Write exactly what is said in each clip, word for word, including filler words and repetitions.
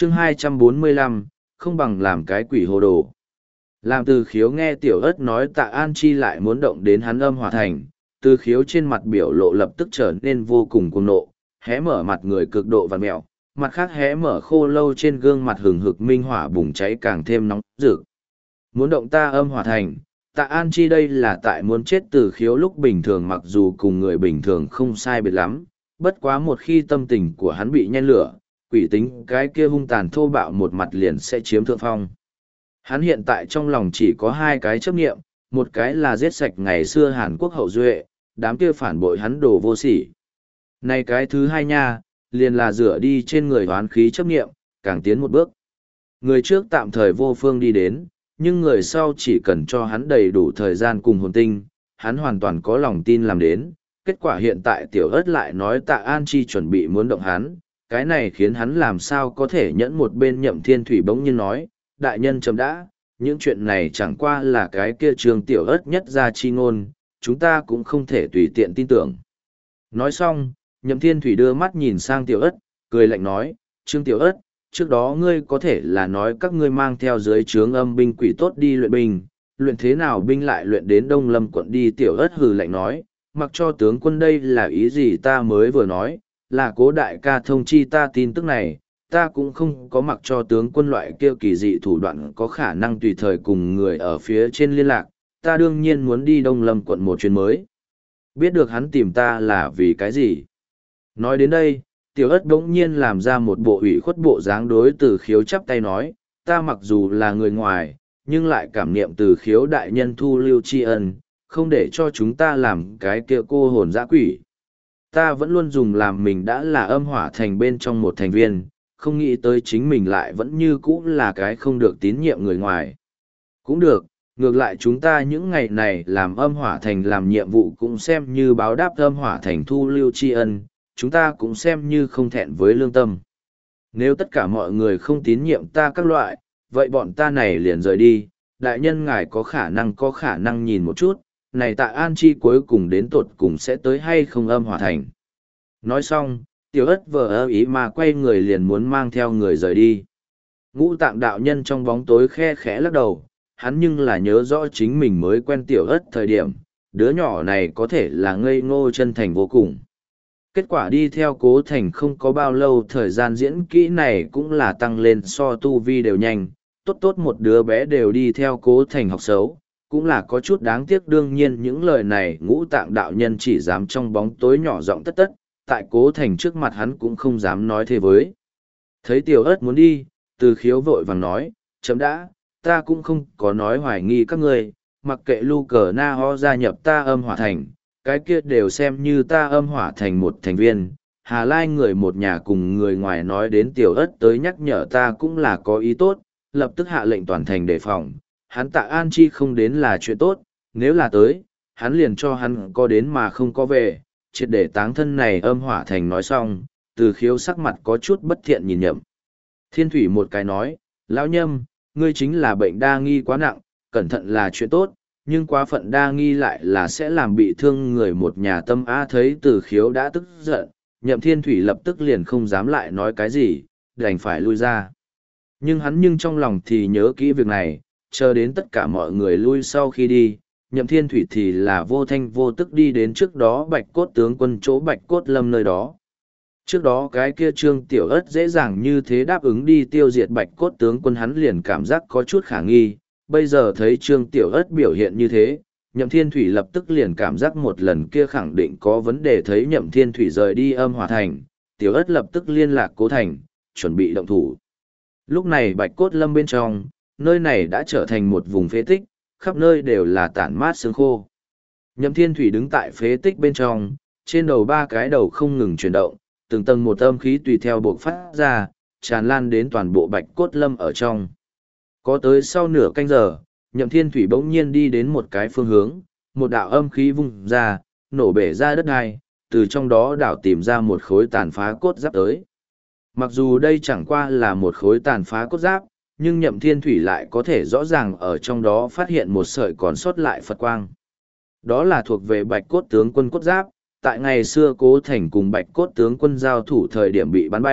chương hai trăm bốn mươi lăm, không bằng làm cái quỷ hồ đồ. Làm Từ Khiếu nghe Tiểu Ất nói Tạ An Chi lại muốn động đến hắn âm hỏa thành, Từ Khiếu trên mặt biểu lộ lập tức trở nên vô cùng cuồng nộ, hé mở mặt người cực độ vằn mẹo, mặt khác hé mở khô lâu trên gương mặt hừng hực minh hỏa bùng cháy càng thêm nóng rực. Muốn động ta âm hỏa thành, Tạ An Chi đây là tại muốn chết. Từ Khiếu lúc bình thường mặc dù cùng người bình thường không sai biệt lắm, bất quá một khi tâm tình của hắn bị nhen lửa, quỷ tính cái kia hung tàn thô bạo một mặt liền sẽ chiếm thượng phong. Hắn hiện tại trong lòng chỉ có hai cái chấp niệm, một cái là giết sạch ngày xưa Hàn Quốc hậu duệ, đám kia phản bội hắn đồ vô sỉ. Này cái thứ hai nha, liền là rửa đi trên người hoán khí chấp niệm, càng tiến một bước. Người trước tạm thời vô phương đi đến, nhưng người sau chỉ cần cho hắn đầy đủ thời gian cùng hồn tinh, hắn hoàn toàn có lòng tin làm đến. Kết quả hiện tại Tiểu Ất lại nói Tạ An Chi chuẩn bị muốn động hắn, cái này khiến hắn làm sao có thể nhẫn. Một bên Nhậm Thiên Thủy bỗng nhiên nói, đại nhân chấm đã, những chuyện này chẳng qua là cái kia Trương Tiểu Ất nhất ra chi ngôn, chúng ta cũng không thể tùy tiện tin tưởng. Nói xong, Nhậm Thiên Thủy đưa mắt nhìn sang Tiểu Ất, cười lạnh nói, Trương Tiểu Ất, trước đó ngươi có thể là nói các ngươi mang theo dưới trướng âm binh quỷ tốt đi luyện binh, luyện thế nào binh lại luyện đến Đông Lâm quận đi. Tiểu Ất hừ lạnh nói, mặc cho tướng quân đây là ý gì ta mới vừa nói, là Cố đại ca thông chi ta tin tức này, ta cũng không có mặc cho tướng quân loại kia kỳ dị thủ đoạn có khả năng tùy thời cùng người ở phía trên liên lạc, ta đương nhiên muốn đi Đông Lâm quận một chuyến mới. Biết được hắn tìm ta là vì cái gì? Nói đến đây, Tiểu Ất đống nhiên làm ra một bộ ủy khuất bộ dáng đối Từ Khiếu chắp tay nói, ta mặc dù là người ngoài, nhưng lại cảm niệm Từ Khiếu đại nhân thu lưu tri ân, không để cho chúng ta làm cái kia cô hồn dã quỷ. Ta vẫn luôn dùng làm mình đã là âm hỏa thành bên trong một thành viên, không nghĩ tới chính mình lại vẫn như cũ là cái không được tín nhiệm người ngoài. Cũng được, ngược lại chúng ta những ngày này làm âm hỏa thành làm nhiệm vụ cũng xem như báo đáp âm hỏa thành thu lưu tri ân, chúng ta cũng xem như không thẹn với lương tâm. Nếu tất cả mọi người không tín nhiệm ta các loại, vậy bọn ta này liền rời đi, đại nhân ngài có khả năng có khả năng nhìn một chút, này Tạ An Chi cuối cùng đến tột cùng sẽ tới hay không âm hỏa thành. Nói xong, Tiểu Ất vờ ơ ý mà quay người liền muốn mang theo người rời đi. Ngũ Tạng đạo nhân trong bóng tối khe khẽ lắc đầu, hắn nhưng là nhớ rõ chính mình mới quen Tiểu Ất thời điểm, đứa nhỏ này có thể là ngây ngô chân thành vô cùng. Kết quả đi theo Cố Thành không có bao lâu, thời gian diễn kỹ này cũng là tăng lên so tu vi đều nhanh, tốt tốt một đứa bé đều đi theo Cố Thành học xấu, cũng là có chút đáng tiếc. Đương nhiên những lời này Ngũ Tạng đạo nhân chỉ dám trong bóng tối nhỏ giọng tất tất, tại Cố Thành trước mặt hắn cũng không dám nói thế với. Thấy Tiểu Ất muốn đi, Từ Khiếu vội vàng nói, chấm đã, ta cũng không có nói hoài nghi các ngươi, mặc kệ Lu Cờ Na Ho gia nhập ta âm hỏa thành, cái kia đều xem như ta âm hỏa thành một thành viên. Hà Lai người một nhà cùng người ngoài nói đến Tiểu Ất tới nhắc nhở ta cũng là có ý tốt, lập tức hạ lệnh toàn thành đề phòng, hắn Tạ An Chi không đến là chuyện tốt, nếu là tới, hắn liền cho hắn có đến mà không có về, triệt để táng thân này âm hỏa thành. Nói xong, Từ Khiếu sắc mặt có chút bất thiện nhìn Nhậm Thiên Thủy một cái nói, lão Nhâm, ngươi chính là bệnh đa nghi quá nặng, cẩn thận là chuyện tốt, nhưng quá phận đa nghi lại là sẽ làm bị thương người một nhà tâm á. Thấy Từ Khiếu đã tức giận, Nhậm Thiên Thủy lập tức liền không dám lại nói cái gì, đành phải lui ra. Nhưng hắn nhưng trong lòng thì nhớ kỹ việc này, chờ đến tất cả mọi người lui sau khi đi, Nhậm Thiên Thủy thì là vô thanh vô tức đi đến trước đó Bạch Cốt tướng quân chỗ Bạch Cốt Lâm nơi đó. Trước đó cái kia Trương Tiểu Ất dễ dàng như thế đáp ứng đi tiêu diệt Bạch Cốt tướng quân, hắn liền cảm giác có chút khả nghi, bây giờ thấy Trương Tiểu Ất biểu hiện như thế, Nhậm Thiên Thủy lập tức liền cảm giác một lần kia khẳng định có vấn đề. Thấy Nhậm Thiên Thủy rời đi âm hỏa thành, Tiểu Ất lập tức liên lạc Cố Thành, chuẩn bị động thủ. Lúc này Bạch Cốt Lâm bên trong, nơi này đã trở thành một vùng phế tích, khắp nơi đều là tản mát xương khô. Nhậm Thiên Thủy đứng tại phế tích bên trong, trên đầu ba cái đầu không ngừng chuyển động, từng tầng một âm khí tùy theo buộc phát ra, tràn lan đến toàn bộ Bạch Cốt Lâm ở trong. Có tới sau nửa canh giờ, Nhậm Thiên Thủy bỗng nhiên đi đến một cái phương hướng, một đạo âm khí vung ra, nổ bể ra đất đai, từ trong đó đảo tìm ra một khối tàn phá cốt giáp tới. Mặc dù đây chẳng qua là một khối tàn phá cốt giáp, nhưng Nhậm Thiên Thủy lại có thể rõ ràng ở trong đó phát hiện một sợi còn sót lại Phật quang. Đó là thuộc về Bạch Cốt tướng quân cốt giáp, tại ngày xưa Cố Thành cùng Bạch Cốt tướng quân giao thủ thời điểm bị bắn bay,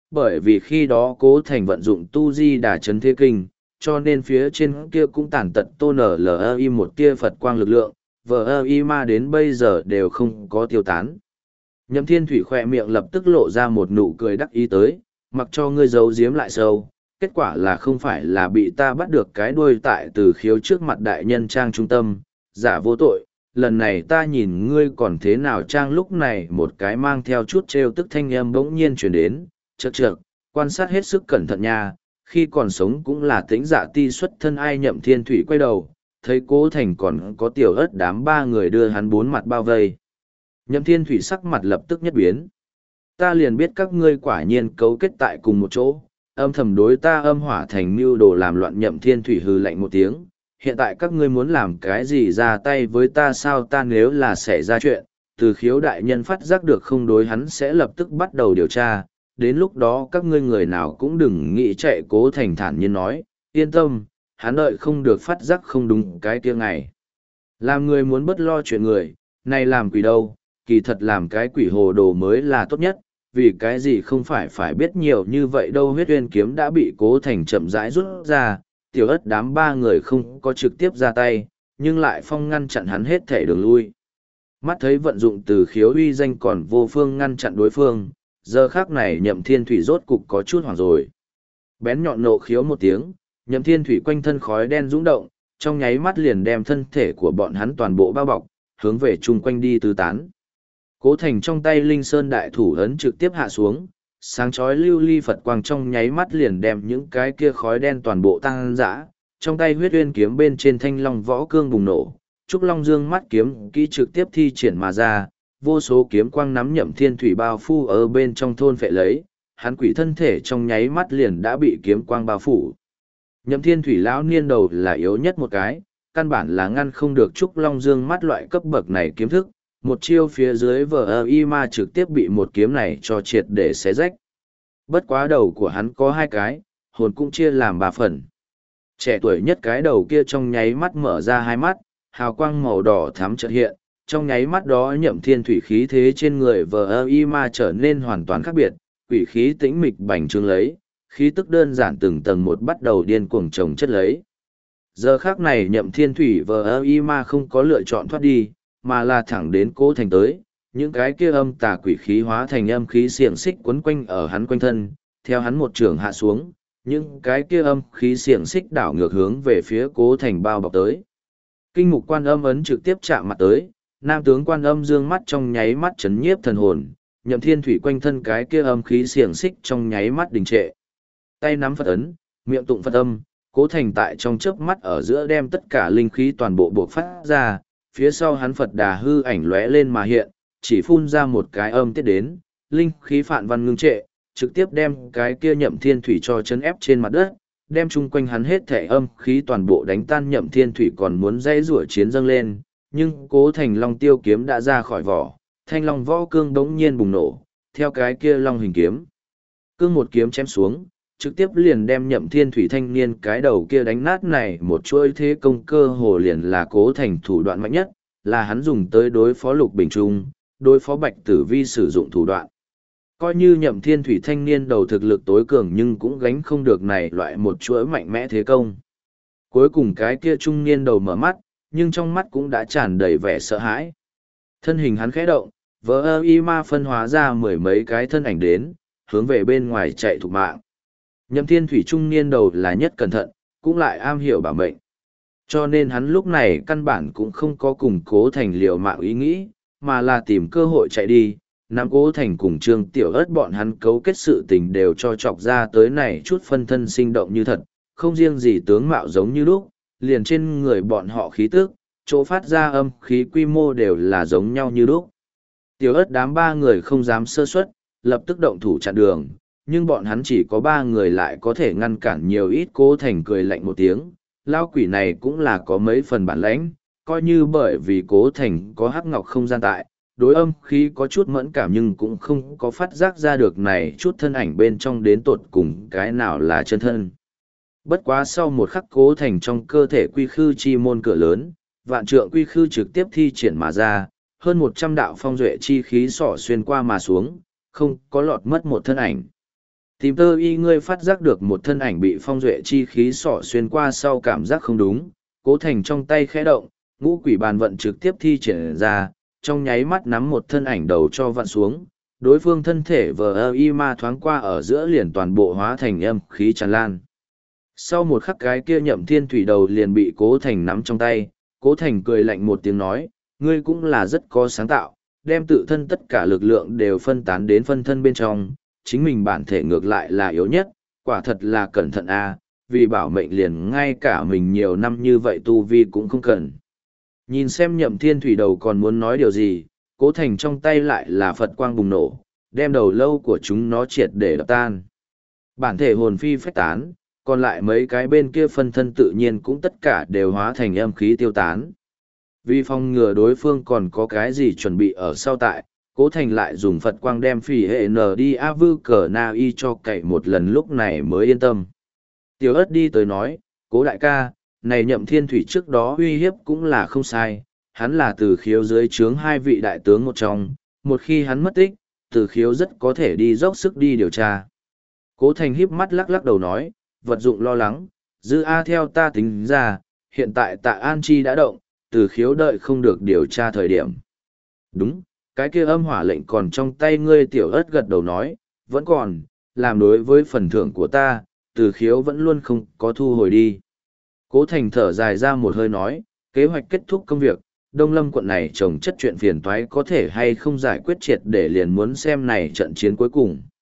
bởi vì khi đó Cố Thành vận dụng tu di đà chấn thế kinh, cho nên phía trên kia cũng tàn tật tô nở lờ i một tia Phật quang lực lượng, vờ i ma đến bây giờ đều không có tiêu tán. Nhậm Thiên Thủy khỏe miệng lập tức lộ ra một nụ cười đắc ý tới, mặc cho ngươi giấu giếm lại sâu, kết quả là không phải là bị ta bắt được cái đuôi tại Từ Khiếu trước mặt đại nhân trang trung tâm, giả vô tội, lần này ta nhìn ngươi còn thế nào trang. Lúc này một cái mang theo chút trêu tức thanh âm bỗng nhiên chuyển đến, chậc chậc, quan sát hết sức cẩn thận nha, khi còn sống cũng là tĩnh dạ ti xuất thân. Ai? Nhậm Thiên Thủy quay đầu, thấy Cố Thành còn có Tiểu Ất đám ba người đưa hắn bốn mặt bao vây. Nhậm Thiên Thủy sắc mặt lập tức nhất biến. Ta liền biết các ngươi quả nhiên cấu kết tại cùng một chỗ, âm thầm đối ta âm hỏa thành mưu đồ làm loạn. Nhậm Thiên Thủy hừ lạnh một tiếng, hiện tại các ngươi muốn làm cái gì ra tay với ta sao? Ta nếu là xảy ra chuyện, Từ Khiếu đại nhân phát giác được không đối, hắn sẽ lập tức bắt đầu điều tra, đến lúc đó các ngươi người nào cũng đừng nghĩ chạy. Cố Thành thản nhiên nói, yên tâm, hắn đợi không được phát giác không đúng cái kia ngày. Làm người muốn bất lo chuyện người, này làm quỷ đâu, kỳ thật làm cái quỷ hồ đồ mới là tốt nhất, vì cái gì không phải phải biết nhiều như vậy đâu. Huyết Uyên kiếm đã bị Cố Thành chậm rãi rút ra, Tiểu Ất đám ba người không có trực tiếp ra tay, nhưng lại phong ngăn chặn hắn hết thể đường lui. Mắt thấy vận dụng Từ Khiếu uy danh còn vô phương ngăn chặn đối phương, giờ khác này Nhậm Thiên Thủy rốt cục có chút hoảng rồi. Bén nhọn nộ khiếu một tiếng, Nhậm Thiên Thủy quanh thân khói đen dũng động, trong nháy mắt liền đem thân thể của bọn hắn toàn bộ bao bọc, hướng về chung quanh đi tứ tán. Cố Thành trong tay Linh Sơn đại thủ ấn trực tiếp hạ xuống, sáng chói lưu ly Phật quang trong nháy mắt liền đem những cái kia khói đen toàn bộ tăng dã. Trong tay Huyết Uyên kiếm bên trên thanh long võ cương bùng nổ, Trúc Long Dương mắt kiếm kỹ trực tiếp thi triển mà ra, vô số kiếm quang nắm Nhậm Thiên Thủy bao phủ ở bên trong thôn phệ lấy, hắn quỷ thân thể trong nháy mắt liền đã bị kiếm quang bao phủ. Nhậm Thiên Thủy lão niên đầu là yếu nhất một cái, căn bản là ngăn không được Trúc Long Dương mắt loại cấp bậc này kiếm thức, một chiêu phía dưới vờ y ma trực tiếp bị một kiếm này cho triệt để xé rách. Bất quá đầu của hắn có hai cái, hồn cũng chia làm ba phần. Trẻ tuổi nhất cái đầu kia trong nháy mắt mở ra hai mắt, hào quang màu đỏ thắm chợt hiện, trong nháy mắt đó Nhậm Thiên Thủy khí thế trên người vờ y ma trở nên hoàn toàn khác biệt, quỷ khí tĩnh mịch bành trướng lấy, khí tức đơn giản từng tầng một bắt đầu điên cuồng chồng chất lấy. Giờ khác này Nhậm Thiên Thủy vờ y ma không có lựa chọn thoát đi, mà là thẳng đến Cố Thành tới, những cái kia âm tà quỷ khí hóa thành âm khí xiềng xích quấn quanh ở hắn quanh thân, theo hắn một trường hạ xuống, những cái kia âm khí xiềng xích đảo ngược hướng về phía Cố Thành bao bọc tới. Kinh mục quan âm ấn trực tiếp chạm mặt tới, nam tướng quan âm dương mắt trong nháy mắt chấn nhiếp thần hồn, Nhậm Thiên Thủy quanh thân cái kia âm khí xiềng xích trong nháy mắt đình trệ. Tay nắm Phật ấn, miệng tụng Phật âm, Cố Thành tại trong chớp mắt ở giữa đem tất cả linh khí toàn bộ bộc phát ra, phía sau hắn Phật đà hư ảnh lóe lên mà hiện, chỉ phun ra một cái âm tiết đến, linh khí phản văn ngưng trệ, trực tiếp đem cái kia Nhậm Thiên Thủy cho chấn ép trên mặt đất, đem chung quanh hắn hết thể âm khí toàn bộ đánh tan. Nhậm Thiên Thủy còn muốn dây rủa chiến dâng lên, nhưng Cố Thành Long Tiêu kiếm đã ra khỏi vỏ, thanh long võ cương đống nhiên bùng nổ, theo cái kia long hình kiếm. Cương một kiếm chém xuống, trực tiếp liền đem Nhậm Thiên Thủy thanh niên cái đầu kia đánh nát. Này một chuỗi thế công cơ hồ liền là Cố Thành thủ đoạn mạnh nhất, là hắn dùng tới đối phó Lục Bình Trung, đối phó Bạch Tử Vi sử dụng thủ đoạn. Coi như Nhậm Thiên Thủy thanh niên đầu thực lực tối cường nhưng cũng gánh không được này loại một chuỗi mạnh mẽ thế công. Cuối cùng cái kia trung niên đầu mở mắt, nhưng trong mắt cũng đã tràn đầy vẻ sợ hãi. Thân hình hắn khẽ động, vỡ y ma phân hóa ra mười mấy cái thân ảnh đến, hướng về bên ngoài chạy thục mạng. Nhậm Thiên Thủy trung niên đầu là nhất cẩn thận, cũng lại am hiểu bảo mệnh. Cho nên hắn lúc này căn bản cũng không có cùng Cố Thành liều mạng ý nghĩ, mà là tìm cơ hội chạy đi. Nam Cố Thành cùng Trương Tiểu Ất bọn hắn cấu kết sự tình đều cho chọc ra tới này chút phân thân sinh động như thật, không riêng gì tướng mạo giống như lúc, liền trên người bọn họ khí tức, chỗ phát ra âm khí quy mô đều là giống nhau như lúc. Tiểu Ất đám ba người không dám sơ suất, lập tức động thủ chặn đường, nhưng bọn hắn chỉ có ba người lại có thể ngăn cản nhiều ít. Cố Thành cười lạnh một tiếng, lao quỷ này cũng là có mấy phần bản lãnh, coi như bởi vì Cố Thành có hắc ngọc không gian tại, đối âm khí có chút mẫn cảm nhưng cũng không có phát giác ra được này chút thân ảnh bên trong đến tột cùng cái nào là chân thân. Bất quá sau một khắc Cố Thành trong cơ thể quy khư chi môn cửa lớn, vạn trượng quy khư trực tiếp thi triển mà ra, hơn một trăm đạo phong duệ chi khí xỏ xuyên qua mà xuống, không có lọt mất một thân ảnh. Tìm tơ y ngươi phát giác được một thân ảnh bị phong duệ chi khí sỏ xuyên qua sau cảm giác không đúng, cố thành trong tay khẽ động, ngũ quỷ bàn vận trực tiếp thi triển ra, trong nháy mắt nắm một thân ảnh đầu cho vặn xuống, đối phương thân thể vờ ơ y ma thoáng qua ở giữa liền toàn bộ hóa thành âm khí tràn lan. Sau một khắc cái kia nhậm thiên thủy đầu liền bị cố thành nắm trong tay, cố thành cười lạnh một tiếng nói, ngươi cũng là rất có sáng tạo, đem tự thân tất cả lực lượng đều phân tán đến phân thân bên trong, chính mình bản thể ngược lại là yếu nhất, quả thật là cẩn thận a, vì bảo mệnh liền ngay cả mình nhiều năm như vậy tu vi cũng không cần. Nhìn xem nhậm thiên thủy đầu còn muốn nói điều gì, cố thành trong tay lại là Phật quang bùng nổ, đem đầu lâu của chúng nó triệt để đập tan. Bản thể hồn phi phách tán, còn lại mấy cái bên kia phân thân tự nhiên cũng tất cả đều hóa thành âm khí tiêu tán. Vì phòng ngừa đối phương còn có cái gì chuẩn bị ở sau tại, cố thành lại dùng Phật quang đem phỉ hệ nở đi a vư cờ na y cho cậy một lần lúc này mới yên tâm. Tiểu ớt đi tới nói, cố đại ca, này nhậm thiên thủy trước đó uy hiếp cũng là không sai, hắn là từ khiếu dưới trướng hai vị đại tướng một trong, một khi hắn mất tích, từ khiếu rất có thể đi dốc sức đi điều tra. Cố thành híp mắt lắc lắc đầu nói, vật dụng lo lắng, dư A theo ta tính ra, hiện tại tạ An Chi đã động, từ khiếu đợi không được điều tra thời điểm. Đúng, cái kia âm hỏa lệnh còn trong tay ngươi tiểu ớt gật đầu nói, vẫn còn, làm đối với phần thưởng của ta, từ khiếu vẫn luôn không có thu hồi đi. Cố thành thở dài ra một hơi nói, kế hoạch kết thúc công việc, Đông Lâm quận này trồng chất chuyện phiền toái có thể hay không giải quyết triệt để liền muốn xem này trận chiến cuối cùng.